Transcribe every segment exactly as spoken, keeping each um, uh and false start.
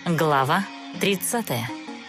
Глава тридцатая.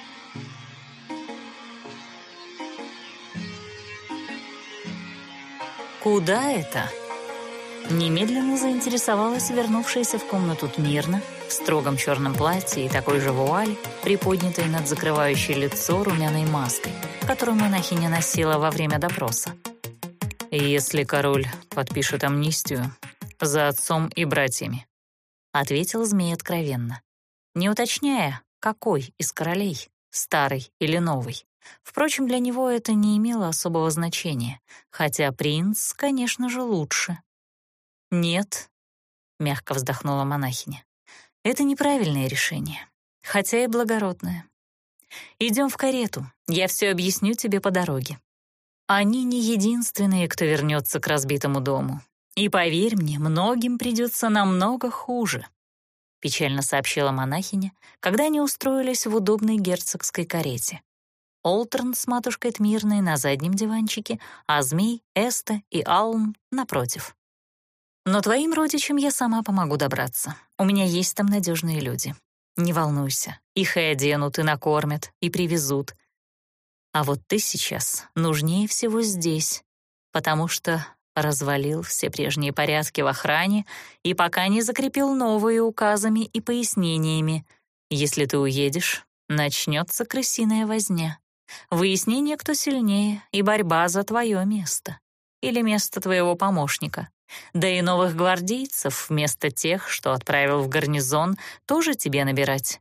«Куда это?» Немедленно заинтересовалась вернувшаяся в комнату Тмирна в строгом черном платье и такой же вуаль, приподнятой над закрывающей лицо румяной маской, которую монахиня носила во время допроса. «Если король подпишет амнистию, за отцом и братьями», — ответил змей откровенно, не уточняя, какой из королей, старый или новый. Впрочем, для него это не имело особого значения, хотя принц, конечно же, лучше. «Нет», — мягко вздохнула монахиня, — «это неправильное решение, хотя и благородное. Идем в карету, я все объясню тебе по дороге. Они не единственные, кто вернется к разбитому дому. И поверь мне, многим придется намного хуже», — печально сообщила монахиня, когда они устроились в удобной герцогской карете. Олтерн с матушкой Тмирной на заднем диванчике, а змей, Эста и Аллн напротив. «Но твоим родичам я сама помогу добраться. У меня есть там надежные люди. Не волнуйся, их и оденут, и накормят, и привезут. А вот ты сейчас нужнее всего здесь, потому что развалил все прежние порядки в охране и пока не закрепил новые указами и пояснениями. Если ты уедешь, начнется крысиная возня. Выяснение, кто сильнее, и борьба за твое место. Или место твоего помощника. Да и новых гвардейцев вместо тех, что отправил в гарнизон, тоже тебе набирать».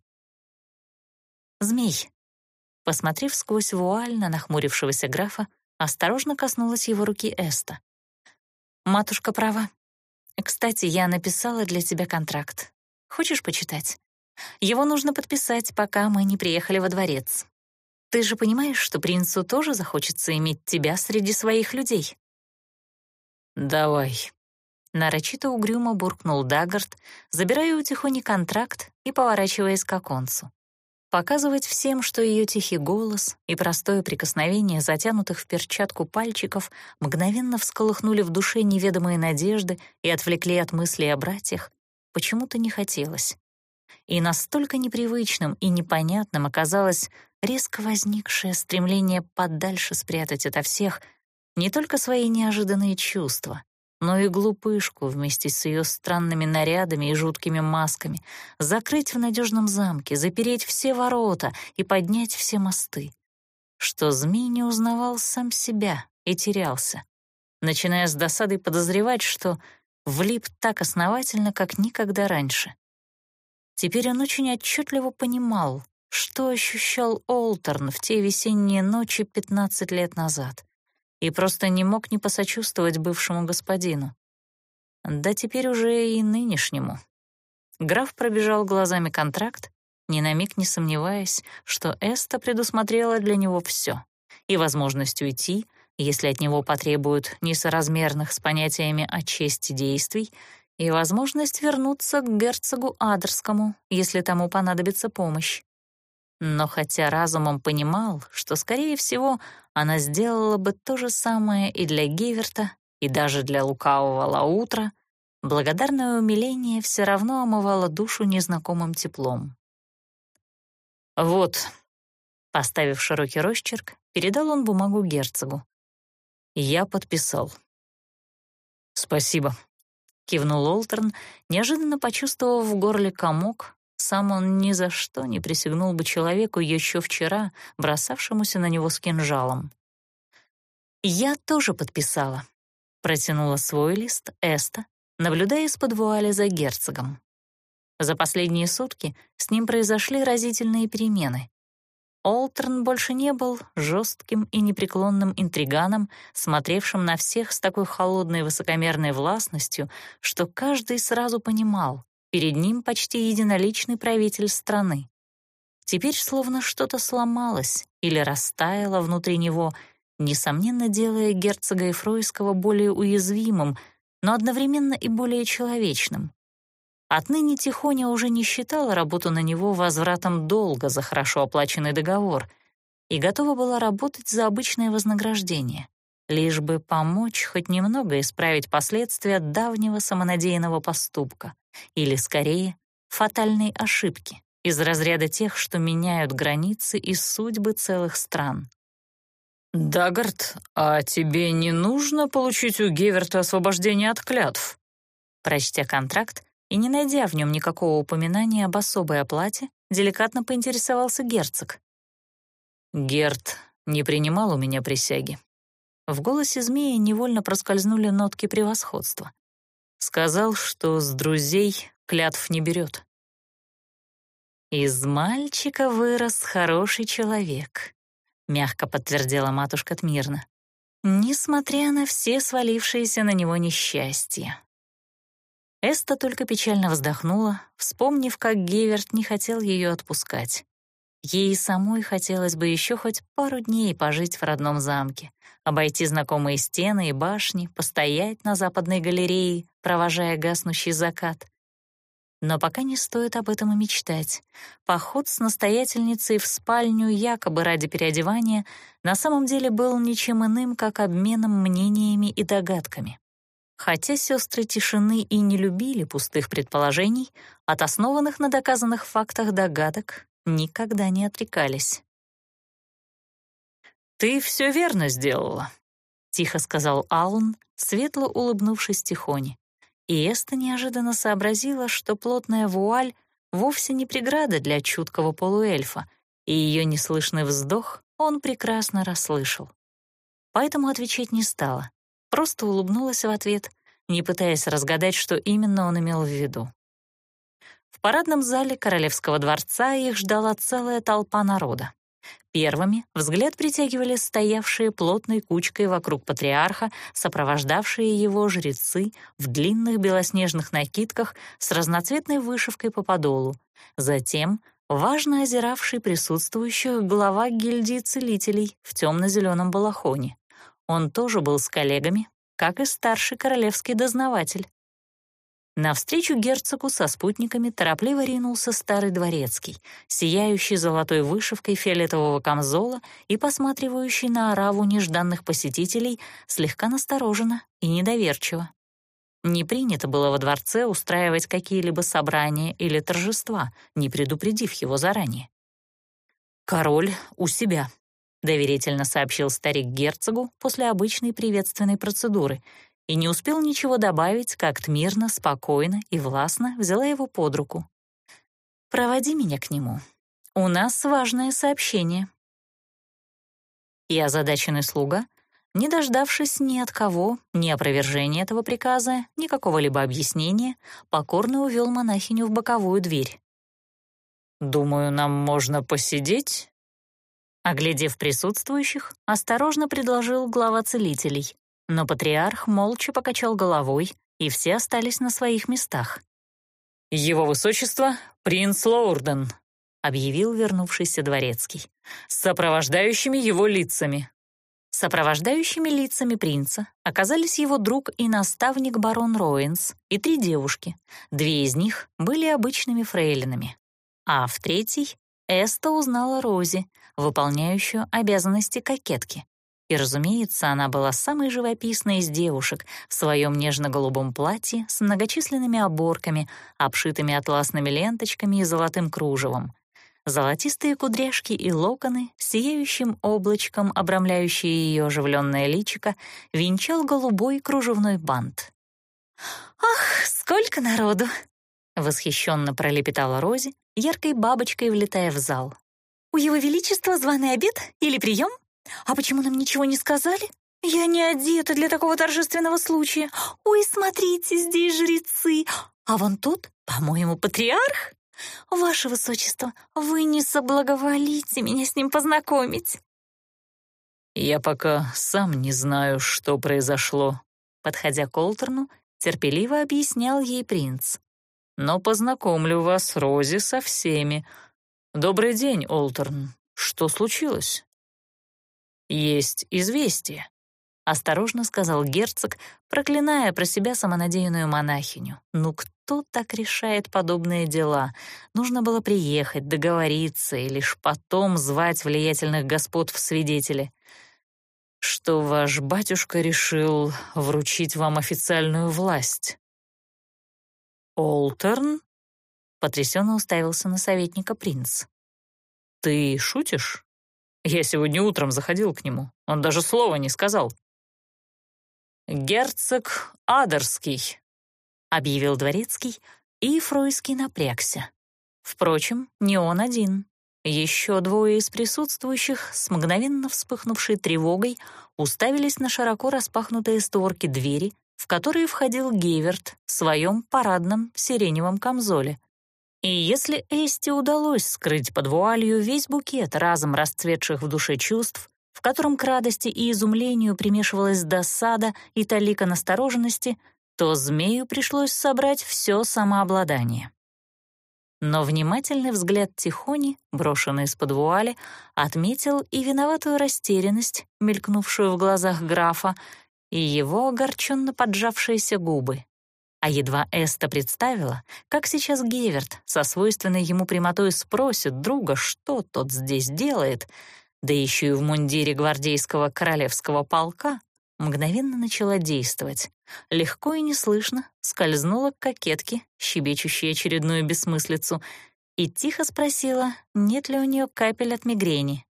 Змей, посмотрев сквозь вуаль на нахмурившегося графа, осторожно коснулась его руки Эста. «Матушка права. Кстати, я написала для тебя контракт. Хочешь почитать? Его нужно подписать, пока мы не приехали во дворец. Ты же понимаешь, что принцу тоже захочется иметь тебя среди своих людей?» «Давай», — нарочито угрюмо буркнул Даггард, забирая у Тихони контракт и поворачиваясь к оконцу. Показывать всем, что ее тихий голос и простое прикосновение затянутых в перчатку пальчиков мгновенно всколыхнули в душе неведомые надежды и отвлекли от мыслей о братьях, почему-то не хотелось. И настолько непривычным и непонятным оказалось резко возникшее стремление подальше спрятать ото всех не только свои неожиданные чувства, но и глупышку вместе с ее странными нарядами и жуткими масками, закрыть в надежном замке, запереть все ворота и поднять все мосты. Что змей не узнавал сам себя и терялся, начиная с досадой подозревать, что влип так основательно, как никогда раньше. Теперь он очень отчетливо понимал, что ощущал Олтерн в те весенние ночи пятнадцать лет назад, и просто не мог не посочувствовать бывшему господину. Да теперь уже и нынешнему. Граф пробежал глазами контракт, ни на миг не сомневаясь, что Эста предусмотрела для него все, и возможность уйти, если от него потребуют несоразмерных с понятиями о чести действий, и возможность вернуться к герцогу Адерскому, если тому понадобится помощь. Но хотя разумом понимал, что, скорее всего, она сделала бы то же самое и для Геверта, и даже для лукавого Лаутра, благодарное умиление все равно омывало душу незнакомым теплом. «Вот», — поставив широкий росчерк, передал он бумагу герцогу. «Я подписал». «Спасибо», — кивнул Олтерн, неожиданно почувствовав в горле комок. Сам он ни за что не присягнул бы человеку еще вчера, бросавшемуся на него с кинжалом. «Я тоже подписала», — протянула свой лист Эста, наблюдая из-под вуали за герцогом. За последние сутки с ним произошли разительные перемены. Олтерн больше не был жестким и непреклонным интриганом, смотревшим на всех с такой холодной высокомерной властностью, что каждый сразу понимал, перед ним почти единоличный правитель страны. Теперь словно что-то сломалось или растаяло внутри него, несомненно делая герцога Эфройского более уязвимым, но одновременно и более человечным. Отныне Тихоня уже не считала работу на него возвратом долга за хорошо оплаченный договор и готова была работать за обычное вознаграждение, лишь бы помочь хоть немного исправить последствия давнего самонадеянного поступка или, скорее, фатальной ошибки, из разряда тех, что меняют границы и судьбы целых стран. «Даггард, а тебе не нужно получить у Геверта освобождение от клятв?» Прочтя контракт и не найдя в нем никакого упоминания об особой оплате, деликатно поинтересовался герцог. «Герт не принимал у меня присяги». В голосе змея невольно проскользнули нотки превосходства. Сказал, что с друзей клятв не берет. «Из мальчика вырос хороший человек», — мягко подтвердила матушка Тмирна, несмотря на все свалившиеся на него несчастья. Эста только печально вздохнула, вспомнив, как Геверт не хотел ее отпускать. Ей самой хотелось бы еще хоть пару дней пожить в родном замке, обойти знакомые стены и башни, постоять на западной галерее, провожая гаснущий закат. Но пока не стоит об этом и мечтать. Поход с настоятельницей в спальню якобы ради переодевания на самом деле был ничем иным, как обменом мнениями и догадками. Хотя сестры тишины и не любили пустых предположений, от основанных на доказанных фактах догадок никогда не отрекались. «Ты все верно сделала», — тихо сказал Аллун, светло улыбнувшись Тихоне. И Эста неожиданно сообразила, что плотная вуаль вовсе не преграда для чуткого полуэльфа, и ее неслышный вздох он прекрасно расслышал. Поэтому отвечать не стала, просто улыбнулась в ответ, не пытаясь разгадать, что именно он имел в виду. В парадном зале королевского дворца их ждала целая толпа народа. Первыми взгляд притягивали стоявшие плотной кучкой вокруг патриарха, сопровождавшие его жрецы в длинных белоснежных накидках с разноцветной вышивкой по подолу. Затем важно озиравший присутствующих глава гильдии целителей в темно-зеленом балахоне. Он тоже был с коллегами, как и старший королевский дознаватель. Навстречу герцогу со спутниками торопливо ринулся старый дворецкий, сияющий золотой вышивкой фиолетового камзола и посматривающий на ораву нежданных посетителей слегка настороженно и недоверчиво. Не принято было во дворце устраивать какие-либо собрания или торжества, не предупредив его заранее. «Король у себя», — доверительно сообщил старик герцогу после обычной приветственной процедуры, и не успел ничего добавить, как Тмирна спокойно и властно взяла его под руку. «Проводи меня к нему. У нас важное сообщение». И озадаченный слуга, не дождавшись ни от кого, ни опровержения этого приказа, ни какого-либо объяснения, покорно увел монахиню в боковую дверь. «Думаю, нам можно посидеть?» Оглядев присутствующих, осторожно предложил глава целителей, но патриарх молча покачал головой, и все остались на своих местах. «Его высочество — принц Лоурден», — объявил вернувшийся дворецкий, «с сопровождающими его лицами». Сопровождающими лицами принца оказались его друг и наставник барон Роинс и три девушки. Две из них были обычными фрейлинами, а в третьей Эста узнала Рози, выполняющую обязанности кокетки. И, разумеется, она была самой живописной из девушек в своем нежно-голубом платье с многочисленными оборками, обшитыми атласными ленточками и золотым кружевом. Золотистые кудряшки и локоны, сияющим облачком, обрамляющие ее оживленное личико, венчал голубой кружевной бант. «Ах, сколько народу!» — восхищенно пролепетала Рози, яркой бабочкой влетая в зал. «У его величества званый обед или прием? А почему нам ничего не сказали? Я не одета для такого торжественного случая. Ой, смотрите, здесь жрецы. А вон тут, по-моему, патриарх. Ваше высочество, вы не соблаговолите меня с ним познакомить?» «Я пока сам не знаю, что произошло», — подходя к Олтерну, терпеливо объяснял ей принц. «Но познакомлю вас, Рози, со всеми. Добрый день, Олтерн. Что случилось?» «Есть известие», — осторожно сказал герцог, проклиная про себя самонадеянную монахиню. «Ну кто так решает подобные дела? Нужно было приехать, договориться и лишь потом звать влиятельных господ в свидетели. Что ваш батюшка решил вручить вам официальную власть». «Олтерн?» Потрясенно уставился на советника принц. «Ты шутишь? Я сегодня утром заходил к нему. Он даже слова не сказал». «Герцог Адерский», — объявил дворецкий, и Фройский напрягся. Впрочем, не он один. Еще двое из присутствующих с мгновенно вспыхнувшей тревогой уставились на широко распахнутые створки двери, в которые входил Гейверт в своем парадном сиреневом камзоле. И если Эсте удалось скрыть под вуалью весь букет разом расцветших в душе чувств, в котором к радости и изумлению примешивалась досада и талика настороженности, то змею пришлось собрать все самообладание. Но внимательный взгляд Тихони, брошенный из-под вуали, отметил и виноватую растерянность, мелькнувшую в глазах графа, и его огорченно поджавшиеся губы. А едва Эста представила, как сейчас Гейверт со свойственной ему прямотой спросит друга, что тот здесь делает, да еще и в мундире гвардейского королевского полка, мгновенно начала действовать. Легко и неслышно скользнула к кокетке, щебечущей очередную бессмыслицу, и тихо спросила, нет ли у нее капель от мигрени.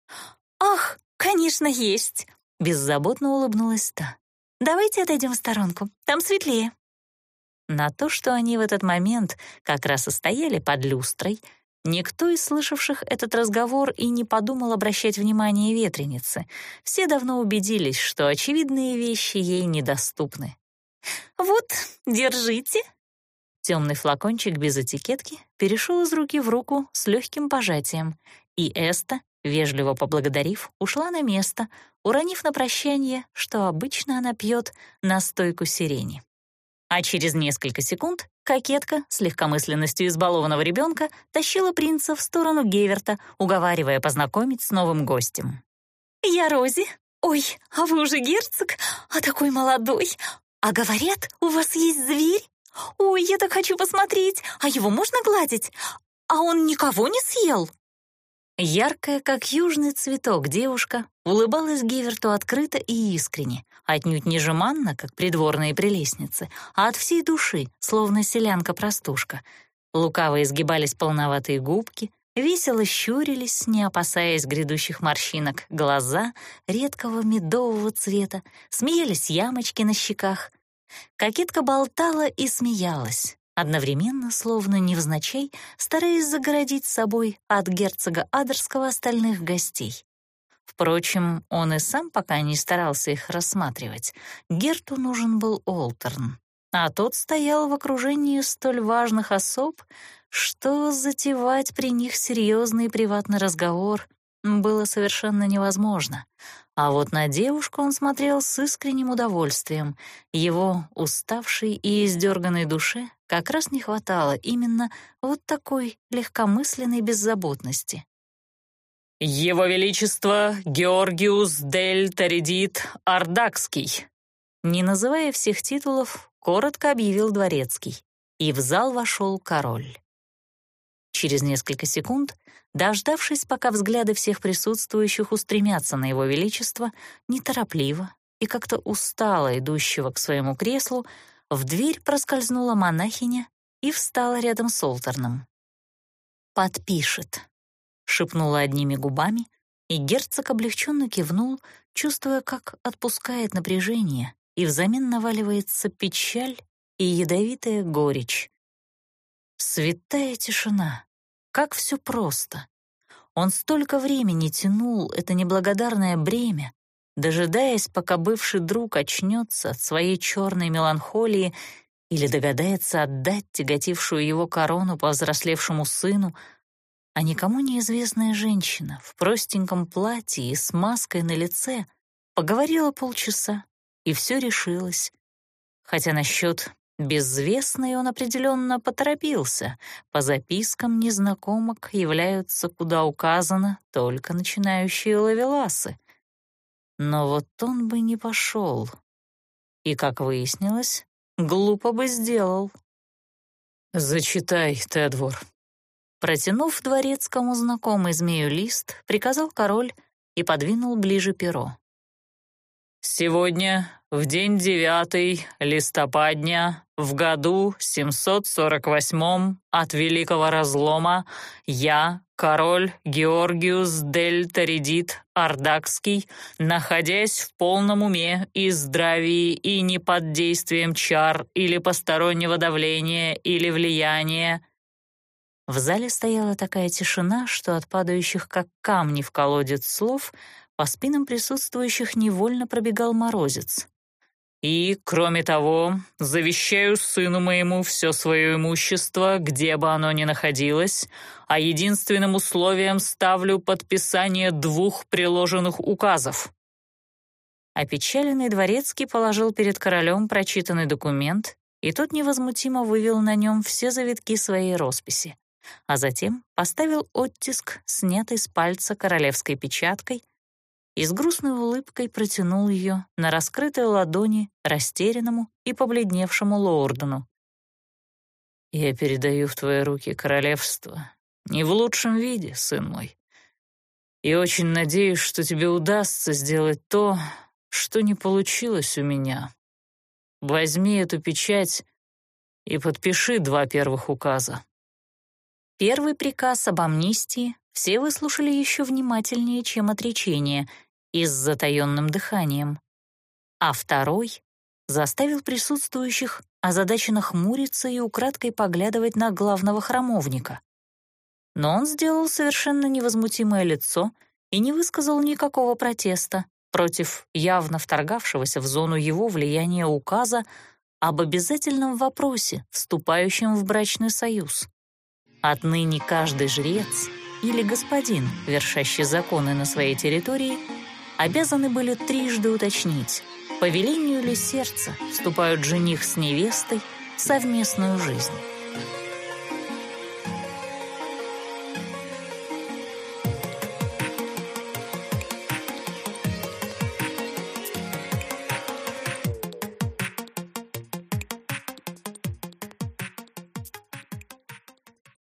«Ах, конечно, есть!» — беззаботно улыбнулась та. «Давайте отойдем в сторонку, там светлее». На то, что они в этот момент как раз и стояли под люстрой, никто из слышавших этот разговор и не подумал обращать внимание ветреницы. Все давно убедились, что очевидные вещи ей недоступны. «Вот, держите». Темный флакончик без этикетки перешел из руки в руку с легким пожатием, и Эста, вежливо поблагодарив, ушла на место, уронив на прощание, что обычно она пьет настойку сирени. А через несколько секунд кокетка с легкомысленностью избалованного ребенка тащила принца в сторону Гейверта, уговаривая познакомить с новым гостем. «Я Рози. Ой, а вы уже герцог? А такой молодой. А говорят, у вас есть зверь? Ой, я так хочу посмотреть. А его можно гладить? А он никого не съел?» Яркая, как южный цветок, девушка улыбалась Гейверту открыто и искренне, отнюдь не жеманно, как придворные прелестницы, а от всей души, словно селянка-простушка. Лукаво изгибались полноватые губки, весело щурились, не опасаясь грядущих морщинок, глаза редкого медового цвета, смеялись ямочки на щеках. Кокетка болтала и смеялась, одновременно, словно невзначай, стараясь загородить собой от герцога Адерского остальных гостей. Впрочем, он и сам пока не старался их рассматривать. Герту нужен был Олтерн, а тот стоял в окружении столь важных особ, что затевать при них серьезный приватный разговор было совершенно невозможно. А вот на девушку он смотрел с искренним удовольствием. Его уставшей и издерганной душе как раз не хватало именно вот такой легкомысленной беззаботности. «Его Величество Георгиус дель Таридит Ардакский», не называя всех титулов, коротко объявил дворецкий, и в зал вошел король. Через несколько секунд, дождавшись, пока взгляды всех присутствующих устремятся на его величество, неторопливо и как-то устало идущего к своему креслу, в дверь проскользнула монахиня и встала рядом с Олтерном. «Подпишет», — шепнула одними губами, и герцог облегченно кивнул, чувствуя, как отпускает напряжение, и взамен наваливается печаль и ядовитая горечь. Святая тишина. Как все просто. Он столько времени тянул это неблагодарное бремя, дожидаясь, пока бывший друг очнется от своей черной меланхолии или догадается отдать тяготившую его корону повзрослевшему сыну, а никому неизвестная женщина в простеньком платье и с маской на лице поговорила полчаса, и все решилось. Хотя насчет безвестной он определенно поторопился. По запискам незнакомок являются, куда указано, только начинающие ловеласы. Но вот он бы не пошел. И, как выяснилось, глупо бы сделал. «Зачитай, Тедвор». Протянув дворецкому знакомый змею лист, приказал король и подвинул ближе перо. «Сегодня, в день девятый листопадня В году семьсот сорок восьмом от Великого Разлома я, король Георгиус дель Торидит Ардакский, находясь в полном уме и здравии и не под действием чар или постороннего давления или влияния». В зале стояла такая тишина, что от падающих, как камни в колодец слов, по спинам присутствующих невольно пробегал морозец. «И, кроме того, завещаю сыну моему все свое имущество, где бы оно ни находилось, а единственным условием ставлю подписание двух приложенных указов». Опечаленный дворецкий положил перед королем прочитанный документ, и тот невозмутимо вывел на нем все завитки своей росписи, а затем поставил оттиск, снятый с пальца королевской печаткой, и с грустной улыбкой протянул ее на раскрытой ладони растерянному и побледневшему Лоурдену. «Я передаю в твои руки королевство не в лучшем виде, сын мой, и очень надеюсь, что тебе удастся сделать то, что не получилось у меня. Возьми эту печать и подпиши два первых указа». Первый приказ об амнистии все выслушали еще внимательнее, чем отречение, и с затаённым дыханием. А второй заставил присутствующих озадаченно хмуриться и украдкой поглядывать на главного храмовника. Но он сделал совершенно невозмутимое лицо и не высказал никакого протеста против явно вторгавшегося в зону его влияния указа об обязательном вопросе, вступающем в брачный союз. Отныне каждый жрец или господин, вершащий законы на своей территории, обязаны были трижды уточнить, по велению ли сердца вступают жених с невестой в совместную жизнь.